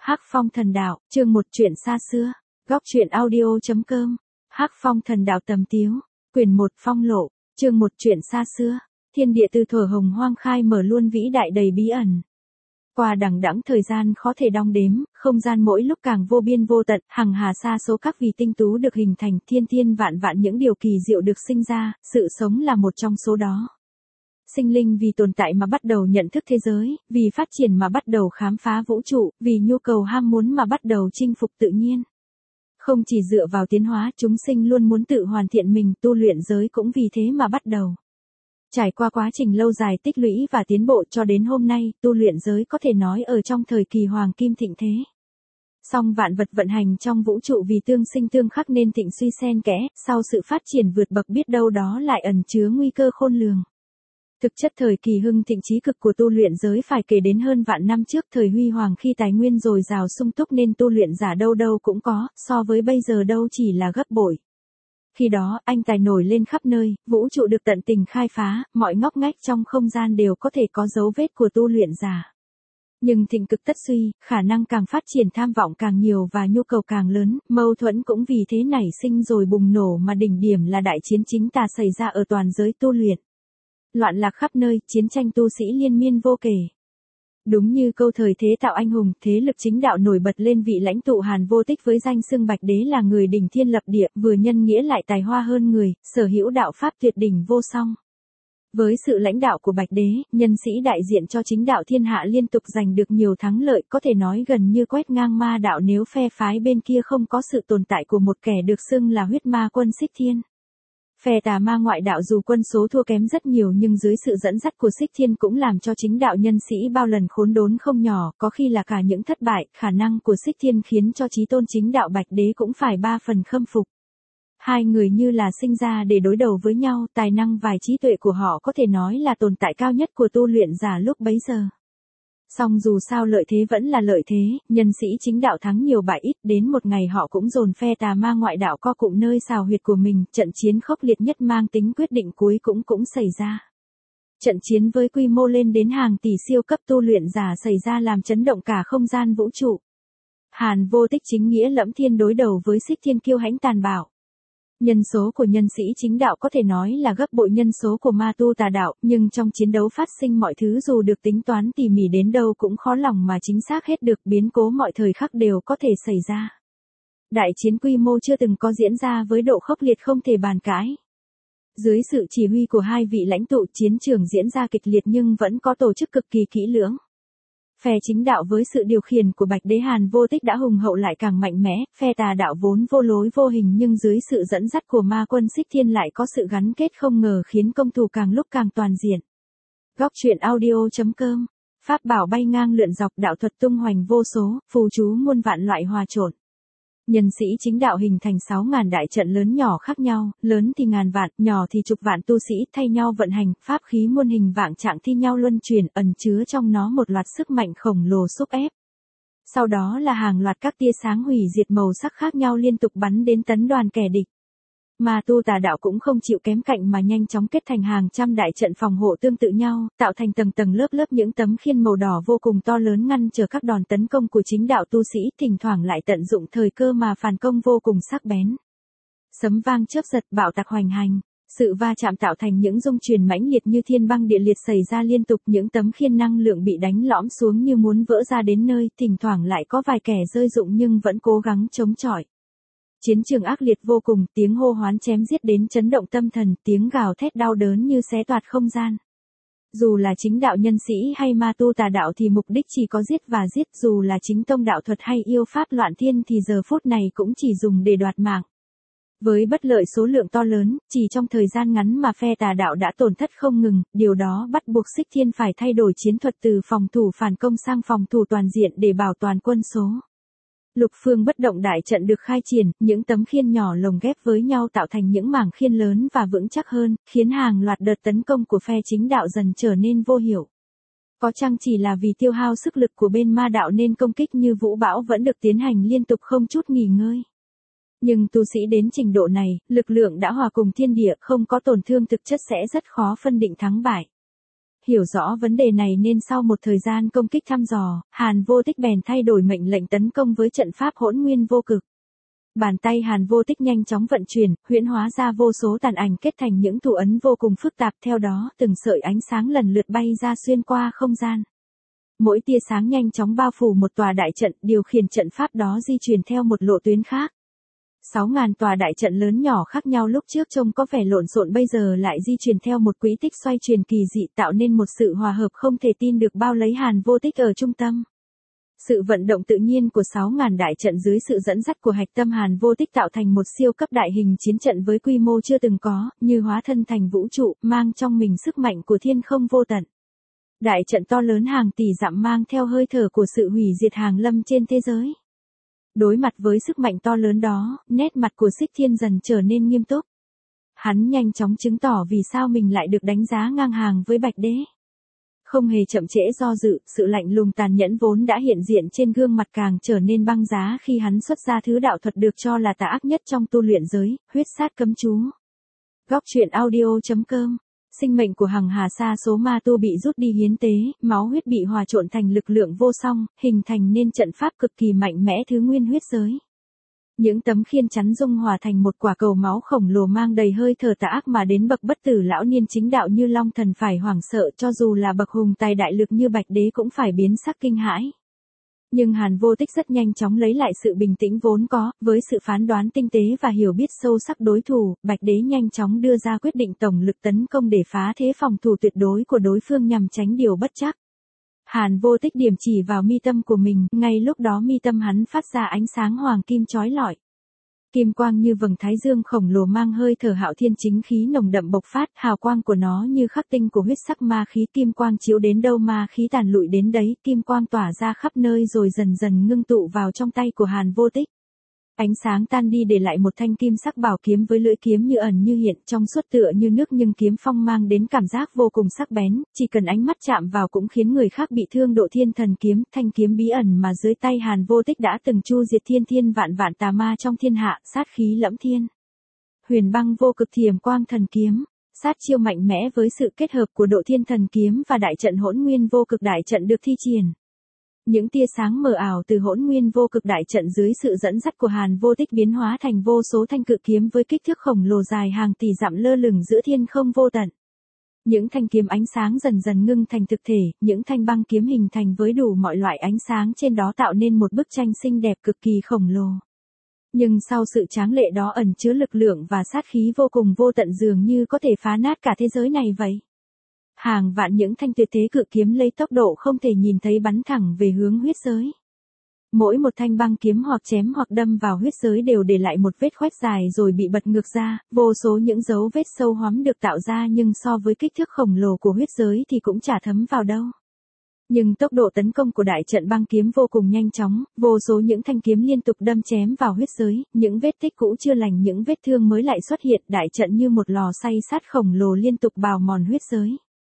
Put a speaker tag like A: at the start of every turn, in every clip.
A: Hắc Phong Thần Đạo, chương 1 chuyện xa xưa. Góc truyện audio.com. Hắc Phong Thần Đạo tầm tiếu. Quyển 1 Phong Lộ, chương 1 chuyện xa xưa. Thiên địa từ thuở hồng hoang khai mở luôn vĩ đại đầy bí ẩn. Qua đằng đẵng thời gian khó thể đong đếm, không gian mỗi lúc càng vô biên vô tận, hằng hà sa số các vì tinh tú được hình thành, thiên thiên vạn vạn những điều kỳ diệu được sinh ra, sự sống là một trong số đó. Sinh linh vì tồn tại mà bắt đầu nhận thức thế giới, vì phát triển mà bắt đầu khám phá vũ trụ, vì nhu cầu ham muốn mà bắt đầu chinh phục tự nhiên. Không chỉ dựa vào tiến hóa, chúng sinh luôn muốn tự hoàn thiện mình, tu luyện giới cũng vì thế mà bắt đầu. Trải qua quá trình lâu dài tích lũy và tiến bộ cho đến hôm nay, tu luyện giới có thể nói ở trong thời kỳ hoàng kim thịnh thế. Song vạn vật vận hành trong vũ trụ vì tương sinh tương khắc nên thịnh suy xen kẽ, sau sự phát triển vượt bậc biết đâu đó lại ẩn chứa nguy cơ khôn lường. Thực chất thời kỳ hưng thịnh chí cực của tu luyện giới phải kể đến hơn vạn năm trước, thời huy hoàng khi tài nguyên dồi dào sung túc nên tu luyện giả đâu đâu cũng có, so với bây giờ đâu chỉ là gấp bội. Khi đó, anh tài nổi lên khắp nơi, vũ trụ được tận tình khai phá, mọi ngóc ngách trong không gian đều có thể có dấu vết của tu luyện giả. Nhưng thịnh cực tất suy, khả năng càng phát triển tham vọng càng nhiều và nhu cầu càng lớn, mâu thuẫn cũng vì thế nảy sinh rồi bùng nổ mà đỉnh điểm là đại chiến chính tà xảy ra ở toàn giới tu luyện. Loạn lạc khắp nơi, chiến tranh tu sĩ liên miên vô kể. Đúng như câu thời thế tạo anh hùng, thế lực chính đạo nổi bật lên vị lãnh tụ Hàn Vô Tích với danh xưng Bạch Đế là người đỉnh thiên lập địa, vừa nhân nghĩa lại tài hoa hơn người, sở hữu đạo pháp tuyệt đỉnh vô song. Với sự lãnh đạo của Bạch Đế, nhân sĩ đại diện cho chính đạo thiên hạ liên tục giành được nhiều thắng lợi, có thể nói gần như quét ngang ma đạo nếu phe phái bên kia không có sự tồn tại của một kẻ được xưng là huyết ma quân Xích Thiên. Phe tà ma ngoại đạo dù quân số thua kém rất nhiều nhưng dưới sự dẫn dắt của Xích Thiên cũng làm cho chính đạo nhân sĩ bao lần khốn đốn không nhỏ, có khi là cả những thất bại, khả năng của Xích Thiên khiến cho chí tôn chính đạo Bạch Đế cũng phải ba phần khâm phục. Hai người như là sinh ra để đối đầu với nhau, tài năng và trí tuệ của họ có thể nói là tồn tại cao nhất của tu luyện giả lúc bấy giờ. Song dù sao lợi thế vẫn là lợi thế, nhân sĩ chính đạo thắng nhiều bại ít, đến một ngày họ cũng dồn phe tà ma ngoại đạo co cụm nơi xào huyệt của mình, trận chiến khốc liệt nhất mang tính quyết định cuối cũng xảy ra. Trận chiến với quy mô lên đến hàng tỷ siêu cấp tu luyện giả xảy ra làm chấn động cả không gian vũ trụ. Hàn Vô Tích chính nghĩa lẫm thiên đối đầu với Xích Thiên kiêu hãnh tàn bạo. Nhân số của nhân sĩ chính đạo có thể nói là gấp bội nhân số của ma tu tà đạo, nhưng trong chiến đấu phát sinh mọi thứ dù được tính toán tỉ mỉ đến đâu cũng khó lòng mà chính xác hết được, biến cố mọi thời khắc đều có thể xảy ra. Đại chiến quy mô chưa từng có diễn ra với độ khốc liệt không thể bàn cãi. Dưới sự chỉ huy của hai vị lãnh tụ, chiến trường diễn ra kịch liệt nhưng vẫn có tổ chức cực kỳ kỹ lưỡng. Phe chính đạo với sự điều khiển của Bạch Đế Hàn Vô Tích đã hùng hậu lại càng mạnh mẽ, phe tà đạo vốn vô lối vô hình nhưng dưới sự dẫn dắt của ma quân Xích Thiên lại có sự gắn kết không ngờ khiến công thủ càng lúc càng toàn diện. Góc truyện audio.com. Pháp bảo bay ngang lượn dọc, đạo thuật tung hoành vô số, phù chú muôn vạn loại hòa trộn. Nhân sĩ chính đạo hình thành 6.000 đại trận lớn nhỏ khác nhau, lớn thì ngàn vạn, nhỏ thì chục vạn tu sĩ thay nhau vận hành, pháp khí muôn hình vạn trạng thi nhau luân chuyển, ẩn chứa trong nó một loạt sức mạnh khổng lồ xúc ép. Sau đó là hàng loạt các tia sáng hủy diệt màu sắc khác nhau liên tục bắn đến tấn đoàn kẻ địch. Ma tu tà đạo cũng không chịu kém cạnh mà nhanh chóng kết thành hàng trăm đại trận phòng hộ tương tự nhau, tạo thành tầng tầng lớp lớp những tấm khiên màu đỏ vô cùng to lớn ngăn trở các đòn tấn công của chính đạo tu sĩ, thỉnh thoảng lại tận dụng thời cơ mà phản công vô cùng sắc bén. Sấm vang chớp giật, bạo tạc hoành hành, sự va chạm tạo thành những rung truyền mãnh liệt như thiên băng địa liệt xảy ra liên tục, những tấm khiên năng lượng bị đánh lõm xuống như muốn vỡ ra đến nơi, thỉnh thoảng lại có vài kẻ rơi rụng nhưng vẫn cố gắng chống chọi. Chiến trường ác liệt vô cùng, tiếng hô hoán chém giết đến chấn động tâm thần, tiếng gào thét đau đớn như xé toạc không gian. Dù là chính đạo nhân sĩ hay ma tu tà đạo thì mục đích chỉ có giết và giết, dù là chính tông đạo thuật hay yêu pháp loạn thiên thì giờ phút này cũng chỉ dùng để đoạt mạng. Với bất lợi số lượng to lớn, chỉ trong thời gian ngắn mà phe tà đạo đã tổn thất không ngừng, điều đó bắt buộc Xích Thiên phải thay đổi chiến thuật từ phòng thủ phản công sang phòng thủ toàn diện để bảo toàn quân số. Lục phương bất động đại trận được khai triển, những tấm khiên nhỏ lồng ghép với nhau tạo thành những mảng khiên lớn và vững chắc hơn, khiến hàng loạt đợt tấn công của phe chính đạo dần trở nên vô hiệu. Có chăng chỉ là vì tiêu hao sức lực của bên ma đạo nên công kích như vũ bão vẫn được tiến hành liên tục không chút nghỉ ngơi. Nhưng tu sĩ đến trình độ này, lực lượng đã hòa cùng thiên địa, không có tổn thương thực chất sẽ rất khó phân định thắng bại. hiểu rõ vấn đề này nên sau một thời gian công kích thăm dò, Hàn Vô Tích bèn thay đổi mệnh lệnh tấn công với trận pháp hỗn nguyên vô cực. Bàn tay Hàn Vô Tích nhanh chóng vận chuyển, huyễn hóa ra vô số tàn ảnh kết thành những thủ ấn vô cùng phức tạp, theo đó từng sợi ánh sáng lần lượt bay ra xuyên qua không gian. Mỗi tia sáng nhanh chóng bao phủ một tòa đại trận, điều khiển trận pháp đó di chuyển theo một lộ tuyến khác. 6.000 tòa đại trận lớn nhỏ khác nhau lúc trước trông có vẻ lộn xộn bây giờ lại di chuyển theo một quỹ tích xoay chuyển kỳ dị, tạo nên một sự hòa hợp không thể tin được, bao lấy Hàn Vô Tích ở trung tâm. Sự vận động tự nhiên của 6.000 đại trận dưới sự dẫn dắt của hạch tâm Hàn Vô Tích tạo thành một siêu cấp đại hình chiến trận với quy mô chưa từng có, như hóa thân thành vũ trụ, mang trong mình sức mạnh của thiên không vô tận. Đại trận to lớn hàng tỷ dặm mang theo hơi thở của sự hủy diệt hàng lâm trên thế giới. Đối mặt với sức mạnh to lớn đó, nét mặt của Xích Thiên dần trở nên nghiêm túc. Hắn nhanh chóng chứng tỏ vì sao mình lại được đánh giá ngang hàng với Bạch Đế. Không hề chậm trễ do dự, sự lạnh lùng tàn nhẫn vốn đã hiện diện trên gương mặt càng trở nên băng giá khi hắn xuất ra thứ đạo thuật được cho là tà ác nhất trong tu luyện giới, huyết sát cấm chú. Góc truyện audio.com. Sinh mệnh của hàng hà sa số ma tu bị rút đi hiến tế, máu huyết bị hòa trộn thành lực lượng vô song, hình thành nên trận pháp cực kỳ mạnh mẽ thứ nguyên huyết giới. Những tấm khiên chắn dung hòa thành một quả cầu máu khổng lồ mang đầy hơi thở tà ác mà đến bậc bất tử lão niên chính đạo như Long Thần phải hoảng sợ, cho dù là bậc hùng tài đại lực như Bạch Đế cũng phải biến sắc kinh hãi. Nhưng Hàn Vô Tích rất nhanh chóng lấy lại sự bình tĩnh vốn có, với sự phán đoán tinh tế và hiểu biết sâu sắc đối thủ, Bạch Đế nhanh chóng đưa ra quyết định tổng lực tấn công để phá thế phòng thủ tuyệt đối của đối phương nhằm tránh điều bất trắc. Hàn Vô Tích điểm chỉ vào mi tâm của mình, ngay lúc đó mi tâm hắn phát ra ánh sáng hoàng kim chói lọi. Kim quang như vầng thái dương khổng lồ mang hơi thở hạo thiên chính khí nồng đậm bộc phát, hào quang của nó như khắc tinh của huyết sắc ma khí, kim quang chiếu đến đâu ma khí tàn lụi đến đấy, kim quang tỏa ra khắp nơi rồi dần dần ngưng tụ vào trong tay của Hàn Vô Tích. Ánh sáng tan đi để lại một thanh kim sắc bảo kiếm với lưỡi kiếm như ẩn như hiện, trong suốt tựa như nước, nhưng kiếm phong mang đến cảm giác vô cùng sắc bén, chỉ cần ánh mắt chạm vào cũng khiến người khác bị thương. Độ Thiên Thần Kiếm, thanh kiếm bí ẩn mà dưới tay Hàn Vô Tích đã từng chu diệt thiên vạn tà ma trong thiên hạ, sát khí lẫm thiên. Huyền Băng Vô Cực Thiểm Quang Thần Kiếm, sát chiêu mạnh mẽ với sự kết hợp của Độ Thiên Thần Kiếm và đại trận Hỗn Nguyên Vô Cực đại trận được thi triển. Những tia sáng mờ ảo từ Hỗn Nguyên Vô Cực đại trận dưới sự dẫn dắt của Hàn Vô Tích biến hóa thành vô số thanh cự kiếm với kích thước khổng lồ dài hàng tỷ dặm lơ lửng giữa thiên không vô tận. Những thanh kiếm ánh sáng dần dần ngưng thành thực thể, những thanh băng kiếm hình thành với đủ mọi loại ánh sáng trên đó tạo nên một bức tranh xinh đẹp cực kỳ khổng lồ. Nhưng sau sự tráng lệ đó ẩn chứa lực lượng và sát khí vô cùng vô tận, dường như có thể phá nát cả thế giới này vậy. Hàng vạn những thanh tuyệt thế cự kiếm lấy tốc độ không thể nhìn thấy bắn thẳng về hướng huyết giới. Mỗi một thanh băng kiếm hoặc chém hoặc đâm vào huyết giới đều để lại một vết khoét dài rồi bị bật ngược ra, vô số những dấu vết sâu hoắm được tạo ra, nhưng so với kích thước khổng lồ của huyết giới thì cũng chả thấm vào đâu. Nhưng tốc độ tấn công của đại trận băng kiếm vô cùng nhanh chóng, vô số những thanh kiếm liên tục đâm chém vào huyết giới, những vết tích cũ chưa lành, những vết thương mới lại xuất hiện, đại trận như một lò xay sát khổng lồ liên tục bào mòn huyết giới.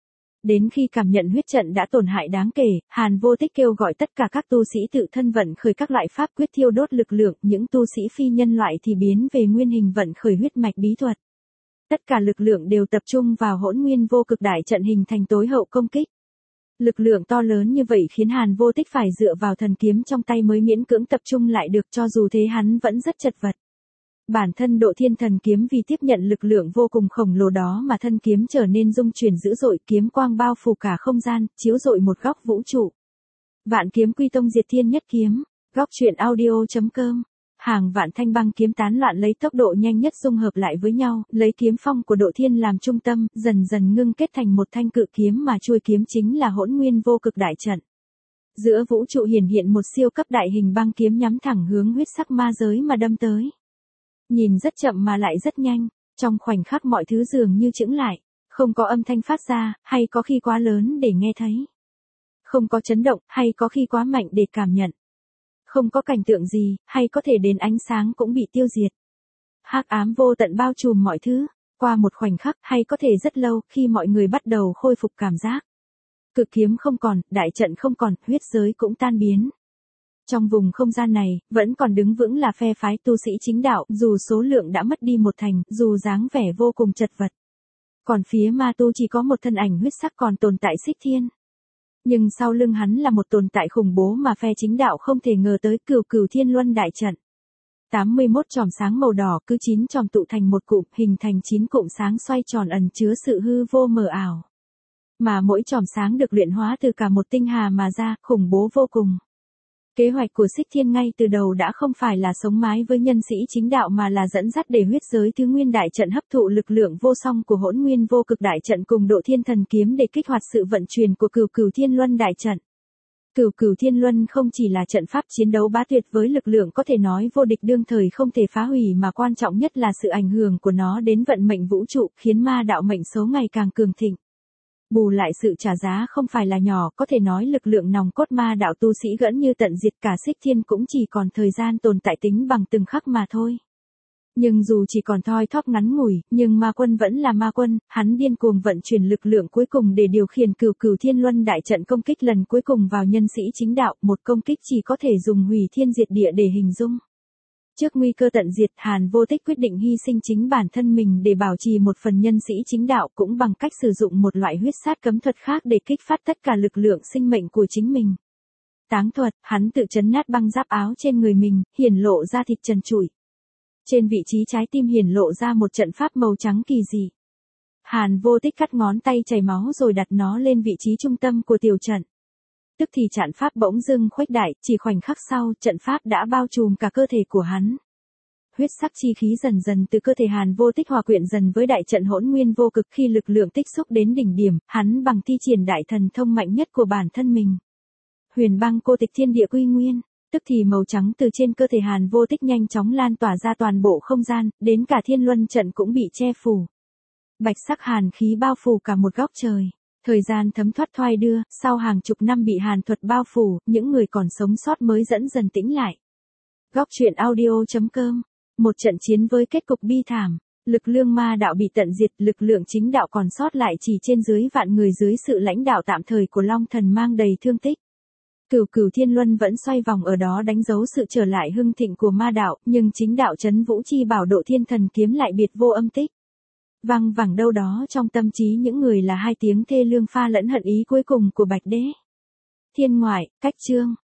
A: Đến khi cảm nhận huyết trận đã tổn hại đáng kể, Hàn Vô Tích kêu gọi tất cả các tu sĩ tự thân vận khởi các loại pháp quyết thiêu đốt lực lượng, những tu sĩ phi nhân loại thì biến về nguyên hình vận khởi huyết mạch bí thuật. Tất cả lực lượng đều tập trung vào Hỗn Nguyên Vô Cực đại trận hình thành tối hậu công kích. Lực lượng to lớn như vậy khiến Hàn Vô Tích phải dựa vào thần kiếm trong tay mới miễn cưỡng tập trung lại được, cho dù thế hắn vẫn rất chật vật. Bản thân Độ Thiên Thần Kiếm vì tiếp nhận lực lượng vô cùng khổng lồ đó mà thân kiếm trở nên rung chuyển dữ dội, kiếm quang bao phủ cả không gian, chiếu rọi một góc vũ trụ. Vạn Kiếm Quy Tông Diệt Thiên Nhất Kiếm, góc truyện audio.com. Hàng vạn thanh băng kiếm tán loạn lấy tốc độ nhanh nhất dung hợp lại với nhau, lấy kiếm phong của Độ Thiên làm trung tâm, dần dần ngưng kết thành một thanh cự kiếm mà chuôi kiếm chính là Hỗn Nguyên Vô Cực đại trận. Giữa vũ trụ hiển hiện một siêu cấp đại hình băng kiếm nhắm thẳng hướng huyết sắc ma giới mà đâm tới. Nhìn rất chậm mà lại rất nhanh, trong khoảnh khắc mọi thứ dường như chững lại, không có âm thanh phát ra, hay có khi quá lớn để nghe thấy. Không có chấn động, hay có khi quá mạnh để cảm nhận. Không có cảnh tượng gì, hay có thể đến ánh sáng cũng bị tiêu diệt. Hắc ám vô tận bao trùm mọi thứ, qua một khoảnh khắc, hay có thể rất lâu, khi mọi người bắt đầu khôi phục cảm giác. Cực kiếm không còn, đại trận không còn, huyết giới cũng tan biến. Trong vùng không gian này, vẫn còn đứng vững là phe phái tu sĩ chính đạo, dù số lượng đã mất đi một thành, dù dáng vẻ vô cùng chật vật. Còn phía ma tu chỉ có một thân ảnh huyết sắc còn tồn tại Xích Thiên. Nhưng sau lưng hắn là một tồn tại khủng bố mà phe chính đạo không thể ngờ tới, Cửu Cửu Thiên Luân đại trận. 81 chòm sáng màu đỏ cứ 9 chòm tụ thành một cụm, hình thành 9 cụm sáng xoay tròn ẩn chứa sự hư vô mờ ảo. Mà mỗi chòm sáng được luyện hóa từ cả một tinh hà mà ra, khủng bố vô cùng. Kế hoạch của Xích Thiên ngay từ đầu đã không phải là sống mái với nhân sĩ chính đạo mà là dẫn dắt để huyết giới thứ nguyên đại trận hấp thụ lực lượng vô song của hỗn nguyên vô cực đại trận cùng độ thiên thần kiếm để kích hoạt sự vận chuyển của Cửu Cửu Thiên Luân đại trận. Cửu Cửu Thiên Luân không chỉ là trận pháp chiến đấu bá tuyệt với lực lượng có thể nói vô địch đương thời không thể phá hủy, mà quan trọng nhất là sự ảnh hưởng của nó đến vận mệnh vũ trụ, khiến ma đạo mệnh số ngày càng cường thịnh. Bù lại sự trả giá không phải là nhỏ, có thể nói lực lượng nòng cốt ma đạo tu sĩ gần như tận diệt cả Xích Thiên cũng chỉ còn thời gian tồn tại tính bằng từng khắc mà thôi. Nhưng dù chỉ còn thoi thóp ngắn ngủi, nhưng ma quân vẫn là ma quân, hắn điên cuồng vận chuyển lực lượng cuối cùng để điều khiển Cửu Cửu Thiên Luân đại trận công kích lần cuối cùng vào nhân sĩ chính đạo, một công kích chỉ có thể dùng hủy thiên diệt địa để hình dung. Trước nguy cơ tận diệt, Hàn Vô Tích quyết định hy sinh chính bản thân mình để bảo trì một phần nhân sĩ chính đạo, cũng bằng cách sử dụng một loại huyết sát cấm thuật khác để kích phát tất cả lực lượng sinh mệnh của chính mình. Táng thuật, hắn tự chấn nát băng giáp áo trên người mình, hiển lộ ra thịt trần trụi. Trên vị trí trái tim hiển lộ ra một trận pháp màu trắng kỳ dị. Hàn Vô Tích cắt ngón tay chảy máu rồi đặt nó lên vị trí trung tâm của tiểu trận. Tức thì trận pháp bỗng dưng khuếch đại, chỉ khoảnh khắc sau, trận pháp đã bao trùm cả cơ thể của hắn. Huyết sắc chi khí dần dần từ cơ thể Hàn Vô Tích hòa quyện dần với đại trận hỗn nguyên vô cực, khi lực lượng tích xúc đến đỉnh điểm, hắn bằng thi triển đại thần thông mạnh nhất của bản thân mình. Huyền băng cô tịch thiên địa quy nguyên, tức thì màu trắng từ trên cơ thể Hàn Vô Tích nhanh chóng lan tỏa ra toàn bộ không gian, đến cả thiên luân trận cũng bị che phủ. Bạch sắc hàn khí bao phủ cả một góc trời. Thời gian thấm thoát thoai đưa, sau hàng chục năm bị hàn thuật bao phủ, những người còn sống sót mới dẫn dần tĩnh lại. Góc truyện audio.com. Một trận chiến với kết cục bi thảm, lực lượng ma đạo bị tận diệt, lực lượng chính đạo còn sót lại chỉ trên dưới vạn người dưới sự lãnh đạo tạm thời của Long Thần mang đầy thương tích. Cửu Cửu Thiên Luân vẫn xoay vòng ở đó đánh dấu sự trở lại hưng thịnh của ma đạo, nhưng chính đạo Trấn Vũ Chi Bảo độ thiên thần kiếm lại biệt vô âm tích. Văng vẳng đâu đó trong tâm trí những người là hai tiếng thê lương pha lẫn hận ý cuối cùng của Bạch Đế. Thiên ngoại, cách chương.